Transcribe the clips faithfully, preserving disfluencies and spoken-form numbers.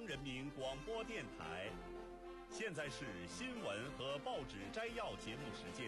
央人民广播电台。现在是新闻和报纸摘要节目时间。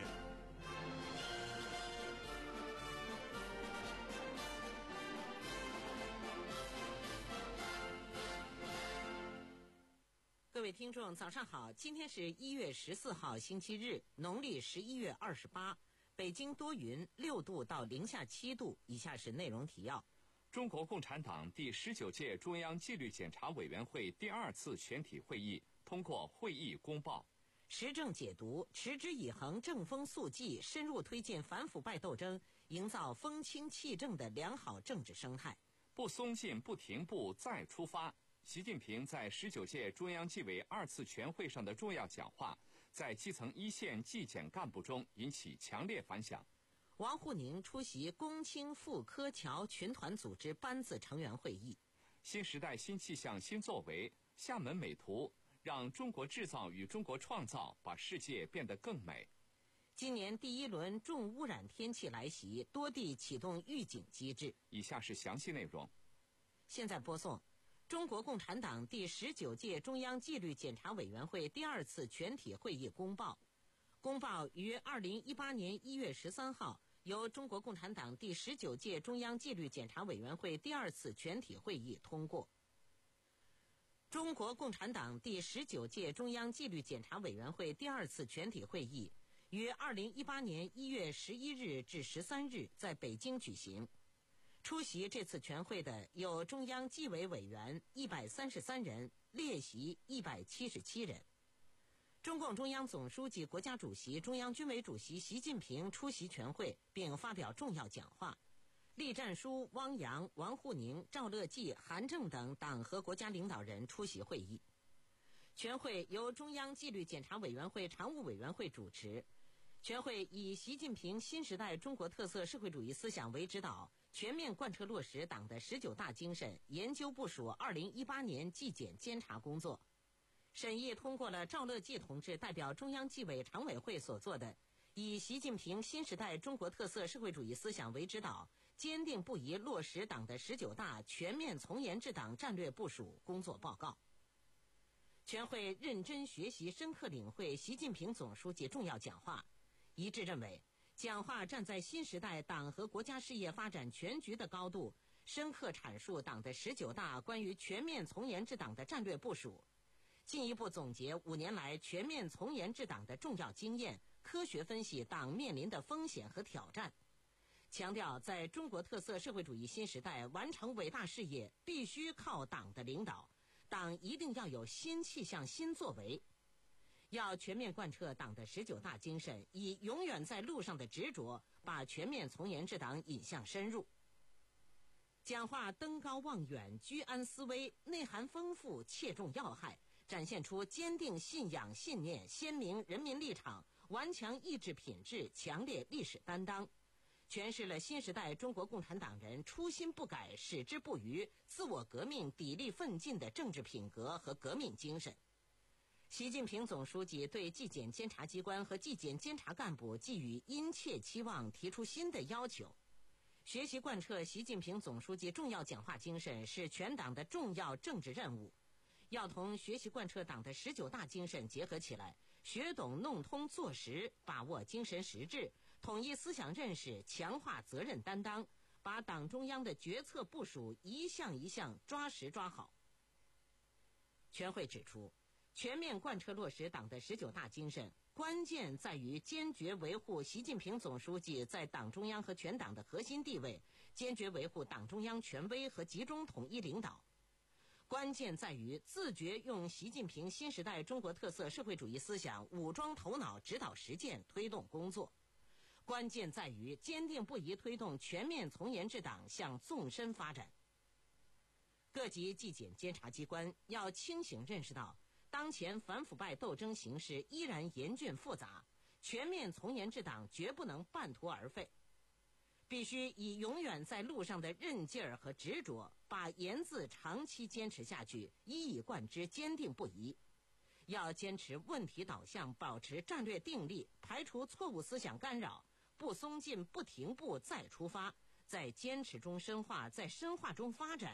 各位听众早上好，今天是一月十四号星期日，农历十一月二十八，北京多云，六度到零下七度。以下是内容提要。 中国共产党第十九届中央纪律检查委员会第二次全体会议通过会议公报。 时政解读，持之以恒，正风肃纪，深入推进反腐败斗争，营造风清气正的良好政治生态。 不松劲，不停步，再出发。习近平在十九届中央纪委二次全会上的重要讲话，在基层一线纪检干部中引起强烈反响。 王沪宁出席工青妇科侨群团组织班子成员会议。 新时代新气象新作为，厦门美图让中国制造与中国创造把世界变得更美。 今年第一轮重污染天气来袭，多地启动预警机制。 以下是详细内容。 现在播送中国共产党第十九届中央纪律检查委员会第二次全体会议公报。公报于二零一八年一月十三号由中国共产党第十九届中央纪律检查委员会第二次全体会议通过。中国共产党第十九届中央纪律检查委员会第二次全体会议于二零一八年一月十一日至十三日在北京举行。出席这次全会的有中央纪委委员一百三十三人，列席一百七十七人。中共中央总书记、国家主席、中央军委主席习近平出席全会并发表重要讲话。栗战书、汪洋、王沪宁、赵乐际、韩正等党和国家领导人出席会议。全会由中央纪律检查委员会常务委员会主持。全会以习近平新时代中国特色社会主义思想为指导，全面贯彻落实党的十九大精神，研究部署二零一八年纪检监察工作。审议通过了赵乐际同志代表中央纪委常委会所做的以习近平新时代中国特色社会主义思想为指导，坚定不移落实党的十九大全面从严治党战略部署工作报告。全会认真学习，深刻领会习近平总书记重要讲话，一致认为讲话站在新时代党和国家事业发展全局的高度，深刻阐述党的十九大关于全面从严治党的战略部署，进一步总结五年来全面从严治党的重要经验，科学分析党面临的风险和挑战，强调在中国特色社会主义新时代完成伟大事业必须靠党的领导，党一定要有新气象、新作为。要全面贯彻党的十九大精神，以永远在路上的执着，把全面从严治党引向深入。讲话登高望远，居安思危，内涵丰富，切中要害，展现出坚定信仰信念、鲜明人民立场、顽强意志品质、强烈历史担当，诠释了新时代中国共产党人初心不改、矢志不渝、自我革命、砥砺奋进的政治品格和革命精神。习近平总书记对纪检监察机关和纪检监察干部寄予殷切期望，提出新的要求。学习贯彻习近平总书记重要讲话精神是全党的重要政治任务，要同学习贯彻党的十九大精神结合起来，学懂弄通做实，把握精神实质，统一思想认识，强化责任担当，把党中央的决策部署一项一项抓实抓好。全会指出，全面贯彻落实党的十九大精神，关键在于坚决维护习近平总书记在党中央和全党的核心地位，坚决维护党中央权威和集中统一领导。关键在于自觉用习近平新时代中国特色社会主义思想武装头脑，指导实践，推动工作。关键在于坚定不移推动全面从严治党向纵深发展。各级纪检监察机关要清醒认识到，当前反腐败斗争形势依然严峻复杂，全面从严治党绝不能半途而废，必须以永远在路上的韧劲儿和执着，把严字长期坚持下去，一以贯之，坚定不移。要坚持问题导向，保持战略定力，排除错误思想干扰，不松劲，不停步，再出发，在坚持中深化，在深化中发展，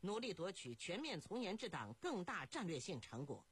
努力夺取全面从严治党更大战略性成果。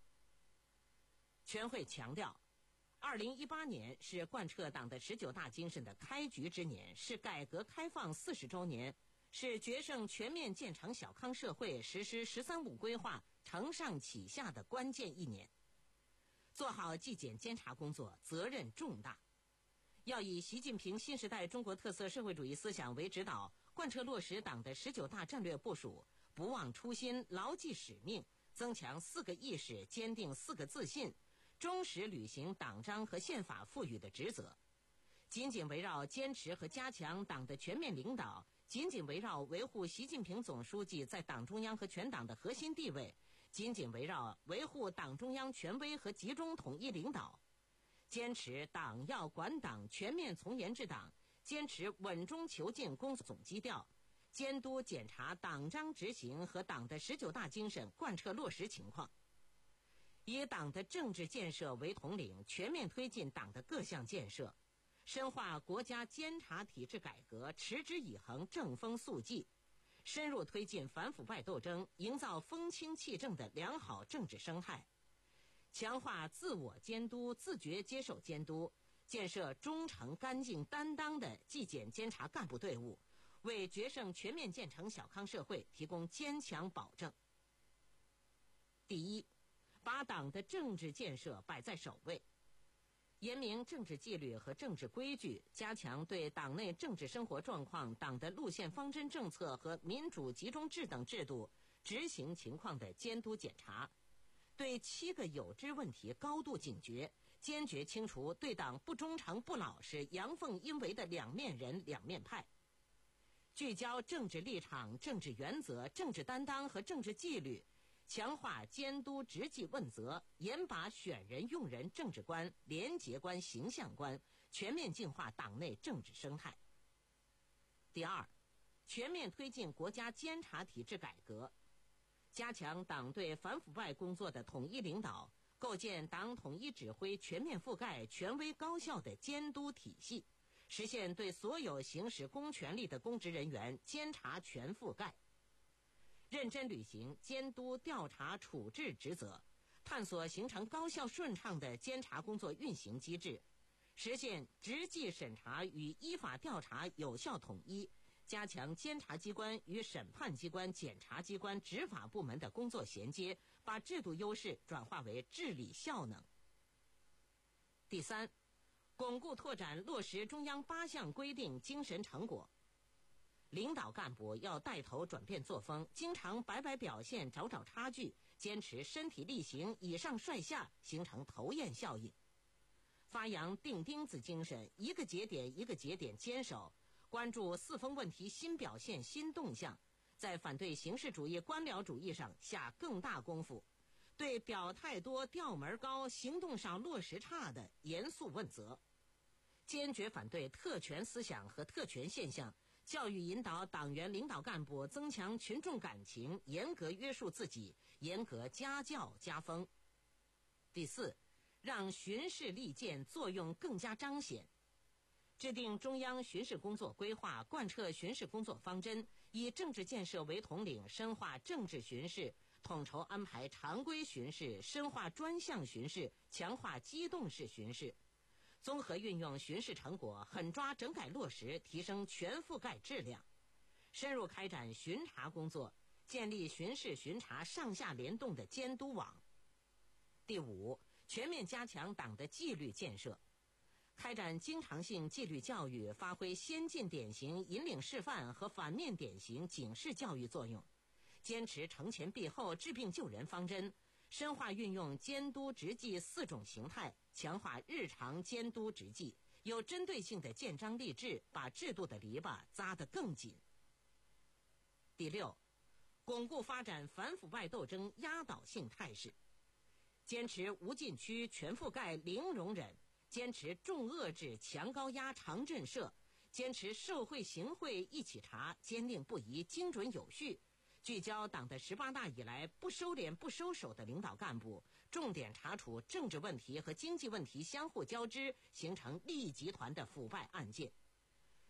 全会强调，二零一八年是贯彻党的十九大精神的开局之年，是改革开放四十周年，是决胜全面建成小康社会、实施“十三五”规划承上启下的关键一年。做好纪检监察工作，责任重大。要以习近平新时代中国特色社会主义思想为指导，贯彻落实党的十九大战略部署，不忘初心，牢记使命，增强四个意识，坚定四个自信，忠实履行党章和宪法赋予的职责。紧紧围绕坚持和加强党的全面领导，紧紧围绕维护习近平总书记在党中央和全党的核心地位，紧紧围绕维护党中央权威和集中统一领导，坚持党要管党，全面从严治党，坚持稳中求进工作总基调，监督检查党章执行和党的十九大精神贯彻落实情况，以党的政治建设为统领，全面推进党的各项建设，深化国家监察体制改革，持之以恒，正风肃纪，深入推进反腐败斗争，营造风清气正的良好政治生态，强化自我监督、自觉接受监督，建设忠诚、干净、担当的纪检监察干部队伍，为决胜全面建成小康社会提供坚强保证。第一，把党的政治建设摆在首位，严明政治纪律和政治规矩，加强对党内政治生活状况、党的路线方针政策和民主集中制等制度执行情况的监督检查，对七个有知问题高度警觉，坚决清除对党不忠诚不老实、阳奉阴违的两面人两面派，聚焦政治立场、政治原则、政治担当和政治纪律，强化监督执纪问责，严把选人用人政治观、廉洁观、形象观，全面净化党内政治生态。第二，全面推进国家监察体制改革，加强党对反腐败工作的统一领导，构建党统一指挥、全面覆盖、权威高效的监督体系，实现对所有行使公权力的公职人员监察全覆盖，认真履行监督调查处置职责，探索形成高效顺畅的监察工作运行机制，实现执纪审查与依法调查有效统一，加强监察机关与审判机关、检察机关、执法部门的工作衔接，把制度优势转化为治理效能。第三，巩固拓展落实中央八项规定精神成果。领导干部要带头转变作风，经常摆摆表现，找找差距，坚持身体力行，以上率下，形成头雁效应。发扬钉钉子精神，一个节点一个节点坚守，关注四风问题新表现新动向，在反对形式主义官僚主义上下更大功夫，对表态多调门高行动少落实差的严肃问责，坚决反对特权思想和特权现象，教育引导党员领导干部增强群众感情，严格约束自己，严格家教家风。第四，让巡视利剑作用更加彰显，制定中央巡视工作规划，贯彻巡视工作方针，以政治建设为统领，深化政治巡视，统筹安排常规巡视，深化专项巡视，强化机动式巡视，综合运用巡视成果，狠抓整改落实，提升全覆盖质量，深入开展巡查工作，建立巡视巡查上下联动的监督网。第五，全面加强党的纪律建设，开展经常性纪律教育，发挥先进典型引领示范和反面典型警示教育作用，坚持惩前毖后、治病救人方针，深化运用监督执纪四种形态，强化日常监督执纪，有针对性的建章立制，把制度的篱笆扎得更紧。第六，巩固发展反腐败斗争压倒性态势，坚持无禁区、全覆盖、零容忍，坚持重遏制、强高压、长震慑，坚持受贿行贿一起查，坚定不移、精准有序，聚焦党的十八大以来不收敛不收手的领导干部，重点查处政治问题和经济问题相互交织，形成利益集团的腐败案件，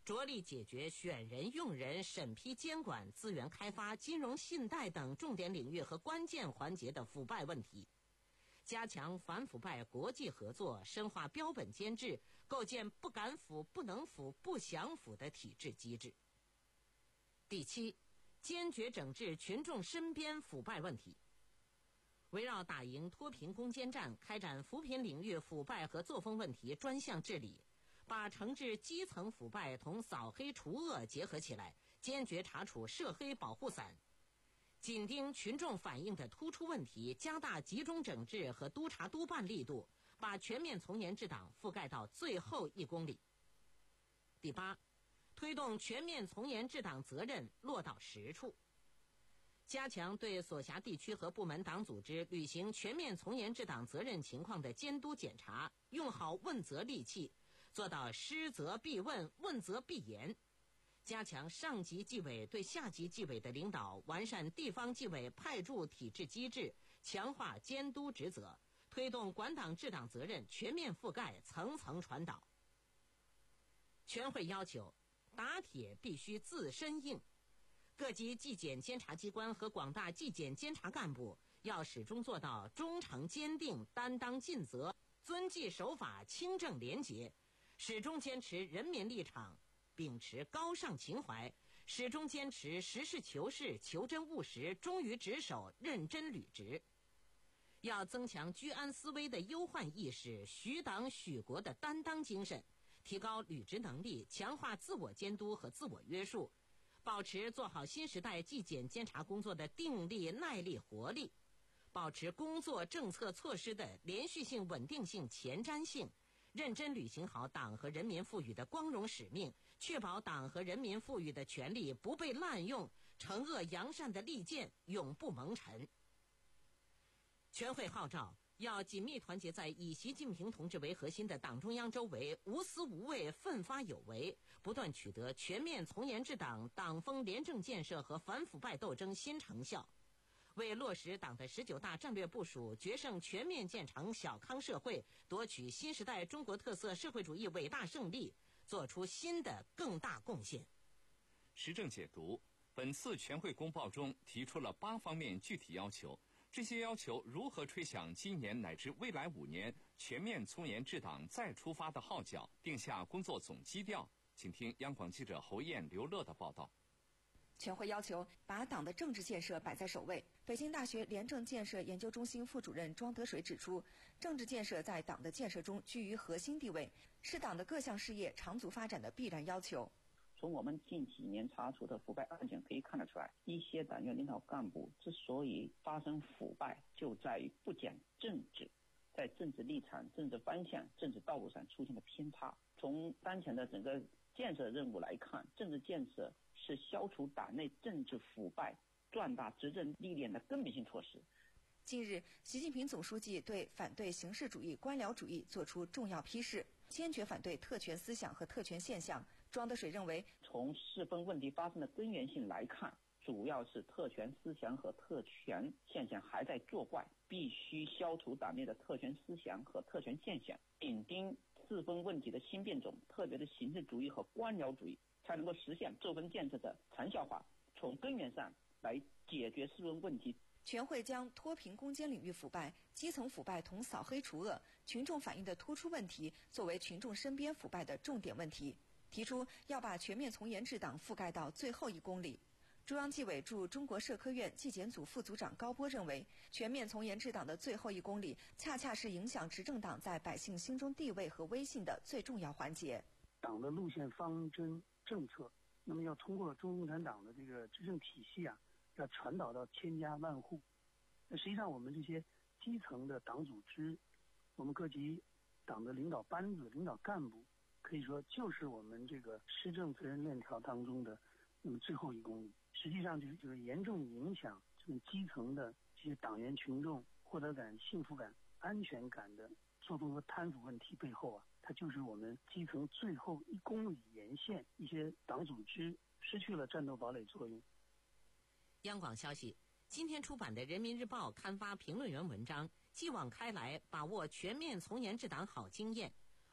着力解决选人、用人、审批、监管、资源开发、金融信贷等重点领域和关键环节的腐败问题，加强反腐败国际合作，深化标本监制，构建不敢腐、不能腐、不想腐的体制机制。第七，坚决整治群众身边腐败问题。围绕打赢脱贫攻坚战，开展扶贫领域腐败和作风问题专项治理，把惩治基层腐败同扫黑除恶结合起来，坚决查处涉黑保护伞，紧盯群众反映的突出问题，加大集中整治和督查督办力度，把全面从严治党覆盖到最后一公里。第八，推动全面从严治党责任落到实处，加强对所辖地区和部门党组织履行全面从严治党责任情况的监督检查，用好问责利器，做到施责必问、问责必严。加强上级纪委对下级纪委的领导，完善地方纪委派驻体制机制，强化监督职责，推动管党治党责任全面覆盖、层层传导。全会要求，打铁必须自身硬，各级纪检监察机关和广大纪检监察干部要始终做到忠诚坚定、担当尽责、遵纪守法、清正廉洁，始终坚持人民立场，秉持高尚情怀，始终坚持实事求是、求真务实、忠于职守、认真履职。要增强居安思危的忧患意识，许党许国的担当精神，提高履职能力，强化自我监督和自我约束，保持做好新时代纪检监察工作的定力、耐力、活力，保持工作政策措施的连续性、稳定性、前瞻性，认真履行好党和人民赋予的光荣使命，确保党和人民赋予的权利不被滥用，惩恶扬善的利剑永不蒙尘。全会号召要紧密团结在以习近平同志为核心的党中央周围，无私无畏、奋发有为，不断取得全面从严治党、党风廉政建设和反腐败斗争新成效，为落实党的十九大战略部署，决胜全面建成小康社会，夺取新时代中国特色社会主义伟大胜利，做出新的更大贡献。 时政解读，本次全会公报中提出了八方面具体要求，这些要求如何吹响今年乃至未来五年全面从严治党再出发的号角，定下工作总基调？请听央广记者侯艳、刘乐的报道。 全会要求把党的政治建设摆在首位。北京大学廉政建设研究中心副主任庄德水指出，政治建设在党的建设中居于核心地位，是党的各项事业长足发展的必然要求。 从我们近几年查处的腐败案件可以看得出来，一些党员领导干部之所以发生腐败，就在于不讲政治，在政治立场、政治方向、政治道路上出现了偏差。从当前的整个建设任务来看，政治建设是消除党内政治腐败、壮大执政历练的根本性措施。 近日，习近平总书记对反对形式主义、官僚主义作出重要批示，坚决反对特权思想和特权现象。庄德水认为， 从事分问题发生的根源性来看，主要是特权思想和特权现象还在作怪，必须消除党内的特权思想和特权现象，紧盯四分问题的新变种，特别是形式主义和官僚主义，才能够实现作风建设的长效化，从根源上来解决四分问题。 全会将脱贫攻坚领域腐败、基层腐败同扫黑除恶、群众反映的突出问题作为群众身边腐败的重点问题，提出要把全面从严治党覆盖到最后一公里。中央纪委驻中国社科院纪检组副组长高波认为，全面从严治党的最后一公里，恰恰是影响执政党在百姓心中地位和威信的最重要环节。 党的路线方针政策，那么要通过中国共产党的这个执政体系啊，要传导到千家万户。那实际上我们这些基层的党组织，我们各级党的领导班子、领导干部，可以说就是我们这个施政责任链条当中的那么最后一公里。实际上就是就是严重影响这种基层的这些党员群众获得感、幸福感、安全感的作风和贪腐问题背后啊，它就是我们基层最后一公里沿线一些党组织失去了战斗堡垒作用。 央广消息，今天出版的《人民日报》刊发评论员文章，继往开来，把握全面从严治党好经验。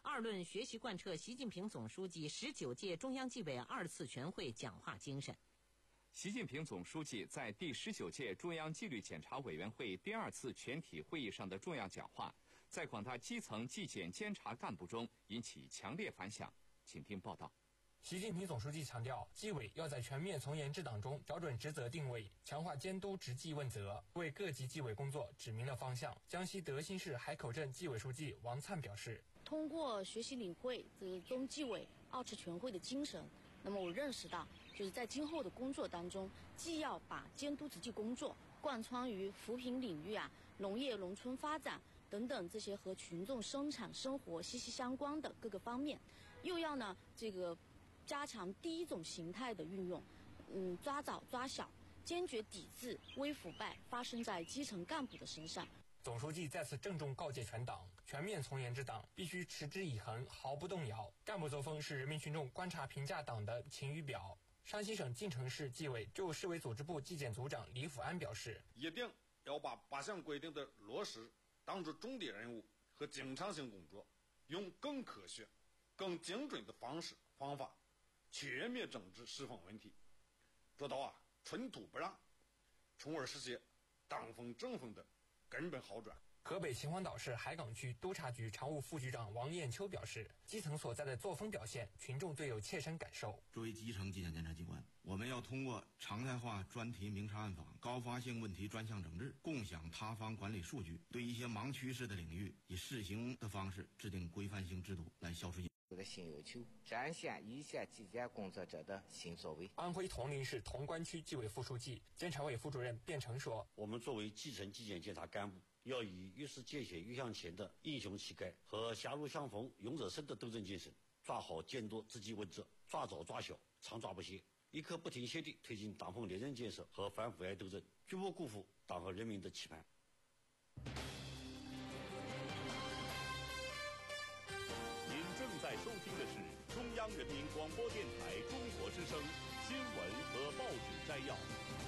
二论学习贯彻习近平总书记十九届中央纪委二次全会讲话精神。 习近平总书记在第十九届中央纪律检查委员会第二次全体会议上的重要讲话，在广大基层纪检监察干部中引起强烈反响。请听报道。 习近平总书记强调，纪委要在全面从严治党中找准职责定位，强化监督执纪问责，为各级纪委工作指明了方向。江西德兴市海口镇纪委书记王灿表示， 通过学习领会这个中纪委二次全会的精神，那么我认识到，就是在今后的工作当中，既要把监督执纪工作贯穿于扶贫领域啊、农业农村发展等等这些和群众生产生活息息相关的各个方面，又要呢这个加强第一种形态的运用，嗯，抓早抓小，坚决抵制微腐败发生在基层干部的身上。 总书记再次郑重告诫全党，全面从严治党必须持之以恒，毫不动摇。干部作风是人民群众观察评价党的晴雨表。山西省晋城市纪委驻市委组织部纪检组长李福安表示， 一定要把八项规定的落实当作重点任务和经常性工作，用更科学、更精准的方式方法全面整治释放问题，做到啊寸土不让，从而实现党风政风的根本好转。 河北秦皇岛市海港区督察局常务副局长王艳秋表示，基层所在的作风表现，群众最有切身感受。 作为基层纪检监察机关，我们要通过常态化专题明察暗访、高发性问题专项整治、共享他方管理数据，对一些盲趋势的领域，以试行的方式制定规范性制度来消除的新要求，展现一线纪检工作者的新作为。 安徽铜陵市潼关区纪委副书记、监察委副主任卞成说， 我们作为基层纪检监察干部，要以遇事见血、愈向前的英雄气概和狭路相逢勇者胜的斗争精神，抓好监督执纪问责，抓早抓小，常抓不懈，一刻不停歇地推进党风廉政建设和反腐败斗争，绝不辜负党和人民的期盼。 正在收听的是中央人民广播电台中国之声新闻和报纸摘要。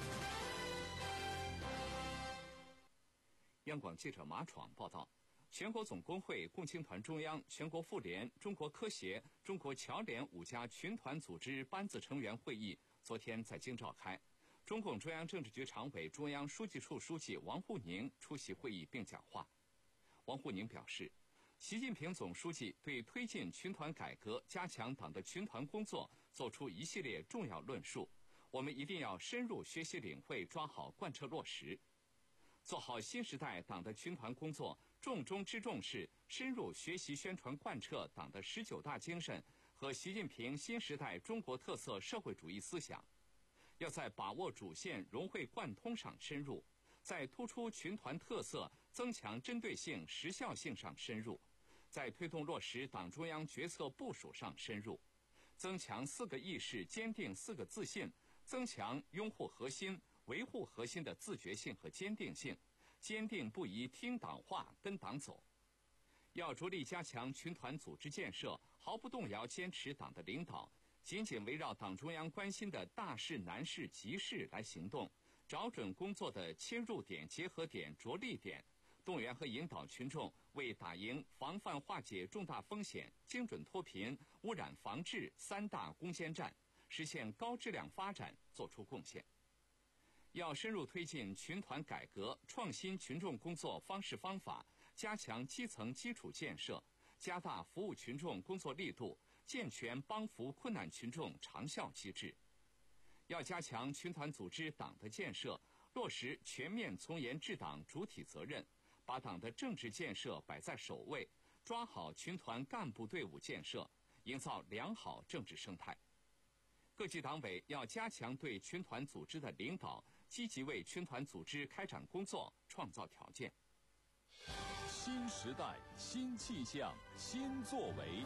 央广记者马闯报道，全国总工会、共青团中央、全国妇联、中国科协、中国侨联五家群团组织班子成员会议昨天在京召开。中共中央政治局常委、中央书记处书记王沪宁出席会议并讲话。王沪宁表示，习近平总书记对推进群团改革、加强党的群团工作作出一系列重要论述，我们一定要深入学习领会，抓好贯彻落实，做好新时代党的群团工作。重中之重是深入学习宣传贯彻党的十九大精神和习近平新时代中国特色社会主义思想，要在把握主线、融会贯通上深入，在突出群团特色、增强针对性、时效性上深入，在推动落实党中央决策部署上深入，增强四个意识，坚定四个自信，增强拥护核心、维护核心的自觉性和坚定性，坚定不移听党话、跟党走。要着力加强群团组织建设，毫不动摇坚持党的领导，紧紧围绕党中央关心的大事、难事、急事来行动，找准工作的切入点、结合点、着力点，动员和引导群众为打赢防范化解重大风险、精准脱贫、污染防治三大攻坚战，实现高质量发展作出贡献。要深入推进群团改革，创新群众工作方式方法，加强基层基础建设，加大服务群众工作力度，健全帮扶困难群众长效机制。要加强群团组织党的建设，落实全面从严治党主体责任，把党的政治建设摆在首位，抓好群团干部队伍建设，营造良好政治生态。各级党委要加强对群团组织的领导，积极为群团组织开展工作创造条件。 新时代、新气象、新作为。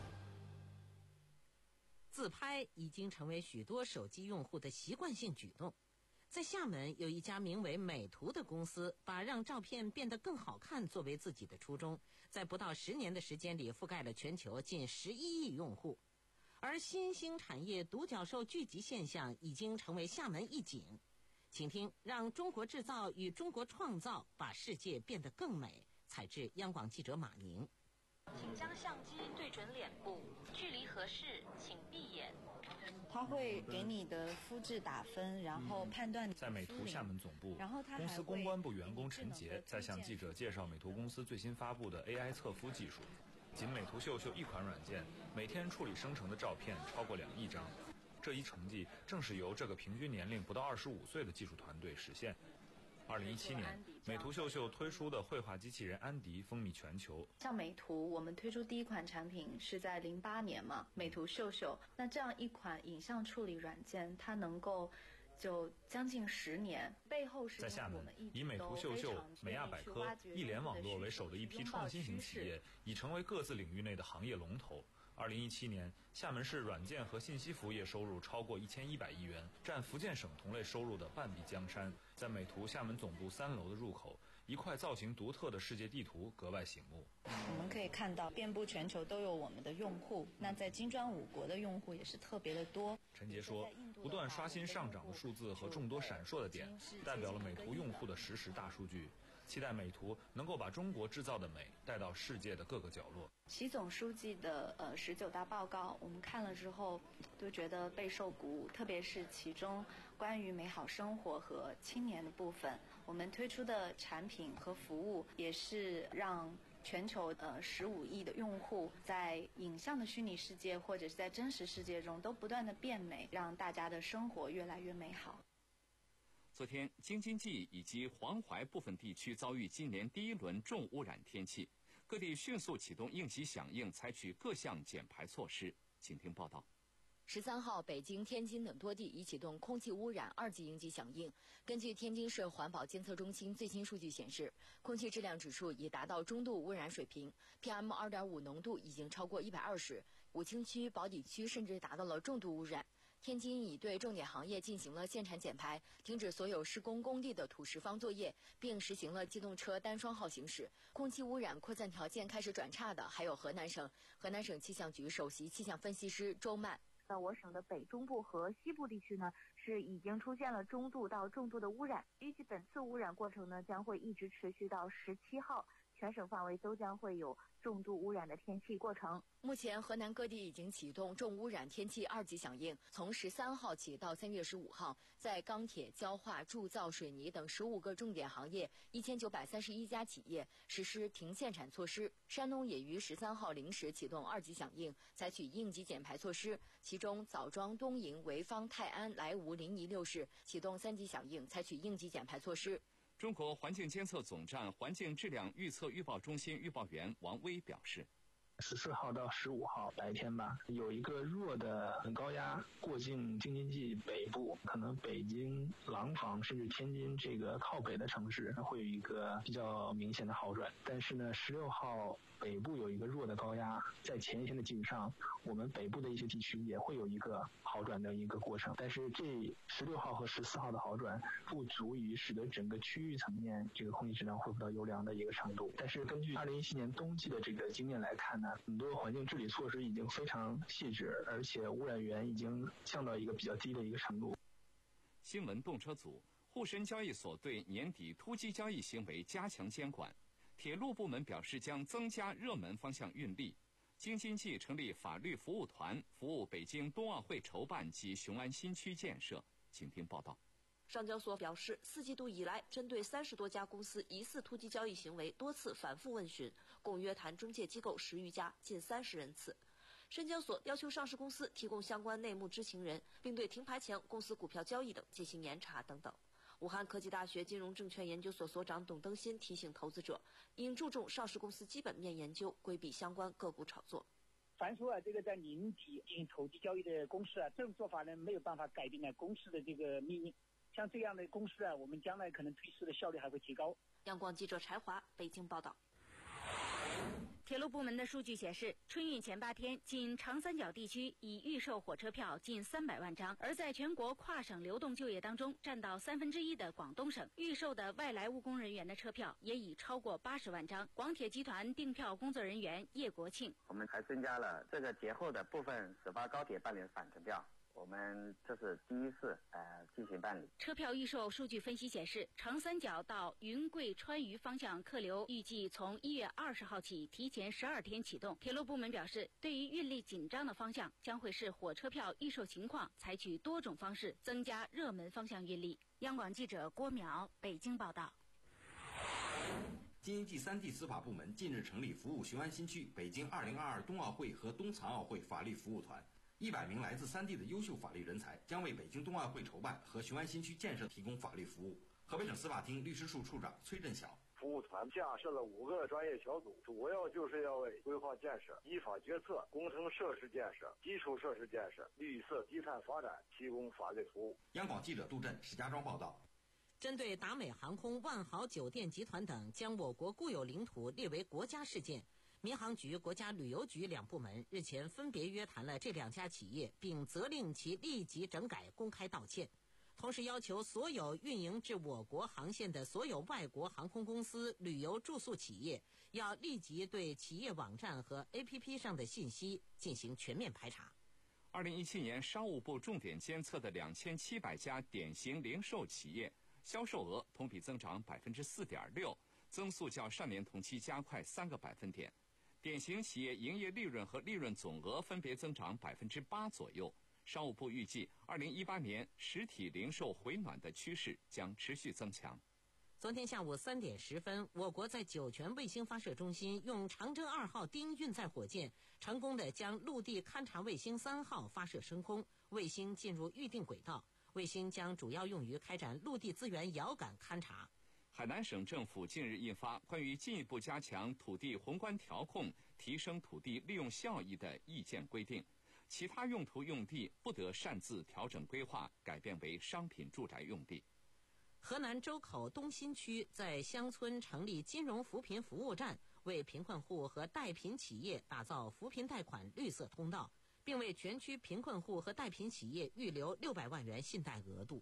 自拍已经成为许多手机用户的习惯性举动。在厦门有一家名为美图的公司，把让照片变得更好看作为自己的初衷，在不到十年的时间里覆盖了全球近十一亿用户。而新兴产业独角兽聚集现象已经成为厦门一景。请听让中国制造与中国创造把世界变得更美，采自央广记者马宁。 请将相机对准脸部，距离合适，请闭眼。 它会给你的肤质打分，然后判断。 在美图厦门总部， 然后它公司公关部员工陈杰在向记者介绍美图公司最新发布的 A I 测肤技术。仅美图秀秀一款软件，每天处理生成的照片超过两亿张。这一成绩正是由这个平均年龄不到二十五岁的技术团队实现。二零一七年，美图秀秀推出的绘画机器人安迪风靡全球。 像美图，我们推出第一款产品是在零八年嘛，美图秀秀。那这样一款影像处理软件，它能够就将近十年，背后是在厦门，以美图秀秀、美亚百科、一联网络为首的一批创新型企业，已成为各自领域内的行业龙头。二零一七年，厦门市软件和信息服务业收入超过一千一百亿元，占福建省同类收入的半壁江山。在美图厦门总部三楼的入口，一块造型独特的世界地图格外醒目。 我们可以看到，遍布全球都有我们的用户。那在金砖五国的用户也是特别的多。 陈杰说，不断刷新上涨的数字和众多闪烁的点，代表了美图用户的实时大数据。期待美图能够把中国制造的美带到世界的各个角落。 习总书记的呃十九大报告，我们看了之后都觉得备受鼓舞，特别是其中关于美好生活和青年的部分，我们推出的产品和服务也是让全球呃十五亿的用户在影像的虚拟世界或者是在真实世界中都不断的变美，让大家的生活越来越美好。 昨天，京津冀以及黄淮部分地区遭遇今年第一轮重污染天气，各地迅速启动应急响应，采取各项减排措施。请听报道。 十三号，北京、天津等多地已启动空气污染二级应急响应。根据天津市环保监测中心最新数据显示，空气质量指数已达到中度污染水平 ，P M 二点五 浓度已经超过一百二十，武清区、宝坻区甚至达到了重度污染。天津已对重点行业进行了限产减排，停止所有施工工地的土石方作业，并实行了机动车单双号行驶。空气污染扩散条件开始转差的还有河南省。河南省气象局首席气象分析师周曼。 在我省的北中部和西部地区呢，是已经出现了中度到重度的污染。预计本次污染过程呢，将会一直持续到十七号，全省范围都将会有重度污染的天气过程。 目前，河南各地已经启动重污染天气二级响应，从十三号起到三月十五号，在钢铁、焦化、铸造、水泥等十五个重点行业一千九百三十一家企业实施停限产措施。山东也于十三号零时启动二级响应，采取应急减排措施。其中，枣庄、东营、潍坊、泰安、莱芜、临沂六市启动三级响应，采取应急减排措施。 中国环境监测总站环境质量预测预报中心预报员王威表示， 十四号到十五号白天吧，有一个弱的高压过境京津冀北部，可能北京、廊坊甚至天津这个靠北的城市会有一个比较明显的好转。但是呢，十六号北部有一个弱的高压，在前一天的基础上，我们北部的一些地区也会有一个好转的一个过程。但是这十六号和十四号的好转不足以使得整个区域层面这个空气质量恢复到优良的一个程度。但是根据二零一七年冬季的这个经验来看呢，很多环境治理措施已经非常细致，而且污染源已经降到一个比较低的一个程度。 新闻动车组，沪深交易所对年底突击交易行为加强监管。铁路部门表示将增加热门方向运力。京津冀成立法律服务团，服务北京冬奥会筹办及雄安新区建设。请听报道。 上交所表示，四季度以来，针对三十多家公司疑似突击交易行为，多次反复问询，共约谈中介机构十余家，近三十人次。深交所要求上市公司提供相关内幕知情人，并对停牌前公司股票交易等进行严查等等。武汉科技大学金融证券研究所所长董登新提醒投资者，应注重上市公司基本面研究，规避相关个股炒作。 凡说啊，这个在年底进行投机交易的公司啊，这种做法呢，没有办法改变呢公司的这个命运。像这样的公司啊，我们将来可能退市的效率还会提高。 央广记者柴华北京报道。 铁路部门的数据显示，春运前八天，仅长三角地区已预售火车票近三百万张，而在全国跨省流动就业当中，占到三分之一的广东省预售的外来务工人员的车票也已超过八十万张。广铁集团订票工作人员叶国庆： 我们还增加了这个节后的部分始发高铁办理返程票。 我们这是第一次呃进行办理。 车票预售数据分析显示，长三角到云贵川渝方向客流预计从一月二十号起提前十二天启动。铁路部门表示，对于运力紧张的方向，将会视火车票预售情况，采取多种方式增加热门方向运力。央广记者郭淼北京报道。 京津冀三地司法部门近日成立服务雄安新区北京二零二二冬奥会和冬残奥会法律服务团。一百名来自三地的优秀法律人才将为北京冬奥会筹办和雄安新区建设提供法律服务。河北省司法厅律师处处长崔振晓， 服务团架设了五个专业小组，主要就是要为规划建设、依法决策、工程设施建设、基础设施建设、绿色低碳发展提供法律服务。 央广记者杜振、石家庄报道。 针对达美航空、万豪酒店集团等将我国固有领土列为国家事件，民航局、国家旅游局两部门日前分别约谈了这两家企业，并责令其立即整改、公开道歉，同时要求所有运营至我国航线的所有外国航空公司、旅游住宿企业要立即对企业网站和 A P P 上的信息进行全面排查。 二零一七年，商务部重点监测的两千七百家典型零售企业，销售额同比增长百分之四点六，增速较上年同期加快三个百分点。典型企业营业利润和利润总额分别增长百分之八左右。商务部预计，二零一八年实体零售回暖的趋势将持续增强。 昨天下午三点十分，我国在酒泉卫星发射中心用长征二号低音运载火箭成功地将陆地勘察卫星三号发射升空，卫星进入预定轨道。卫星将主要用于开展陆地资源遥感勘察。 海南省政府近日印发关于进一步加强土地宏观调控、提升土地利用效益的意见规定，其他用途用地不得擅自调整规划，改变为商品住宅用地。 河南周口东新区在乡村成立金融扶贫服务站，为贫困户和贷贫企业打造扶贫贷款绿色通道，并为全区贫困户和贷贫企业预留六百万元信贷额度。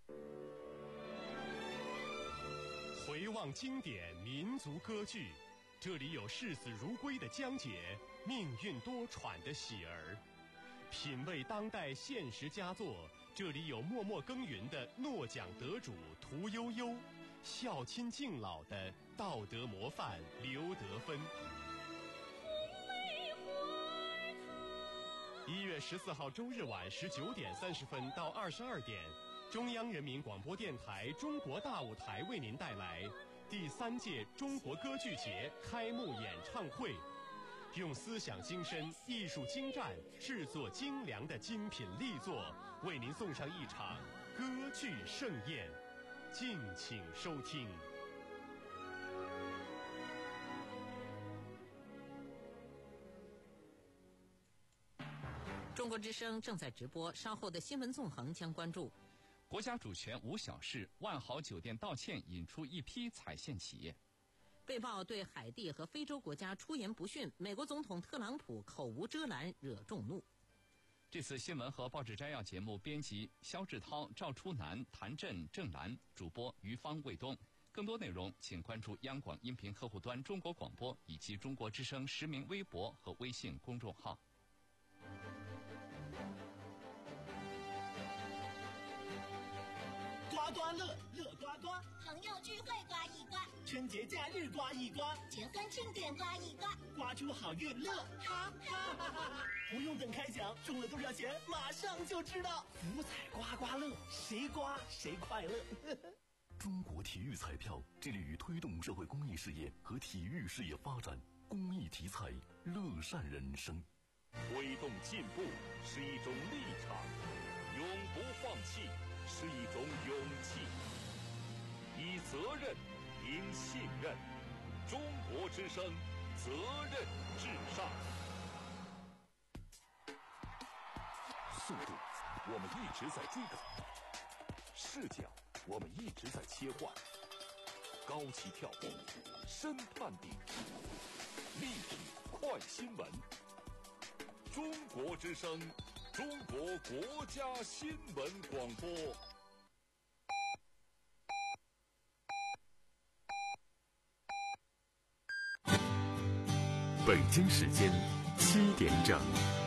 回望经典民族歌剧，这里有视死如归的江姐，命运多舛的喜儿；品味当代现实佳作，这里有默默耕耘的诺奖得主屠呦呦，孝亲敬老的道德模范刘德芬。一月十四号周日晚十九点三十分到二十二点，中央人民广播电台中国大舞台为您带来第三届中国歌剧节开幕演唱会，用思想精深、艺术精湛、制作精良的精品力作，为您送上一场歌剧盛宴，敬请收听。 中国之声正在直播，稍后的新闻纵横将关注： 国家主权无小事，万豪酒店道歉引出一批踩线企业； 被曝对海地和非洲国家出言不逊，美国总统特朗普口无遮拦，惹众怒。 这次新闻和报纸摘要节目编辑肖志涛、赵初南、谭震、郑兰，主播于芳、卫东。更多内容请关注央广音频客户端中国广播以及中国之声实名微博和微信公众号。 刮刮乐，乐刮刮； 朋友聚会刮一刮， 春节假日刮一刮， 结婚庆典刮一刮， 刮出好运乐，哈哈哈哈！不用等开奖，中了多少钱马上就知道。福彩刮刮乐，谁刮谁快乐。 中国体育彩票致力于推动社会公益事业和体育事业发展，公益题材，乐善人生。 推动进步是一种立场，永不放弃是一种勇气，以责任赢信任。中国之声，责任至上。速度，我们一直在追赶；视角，我们一直在切换；高起跳，深探底，立体快新闻。中国之声，中国国家新闻广播。 北京时间七点整。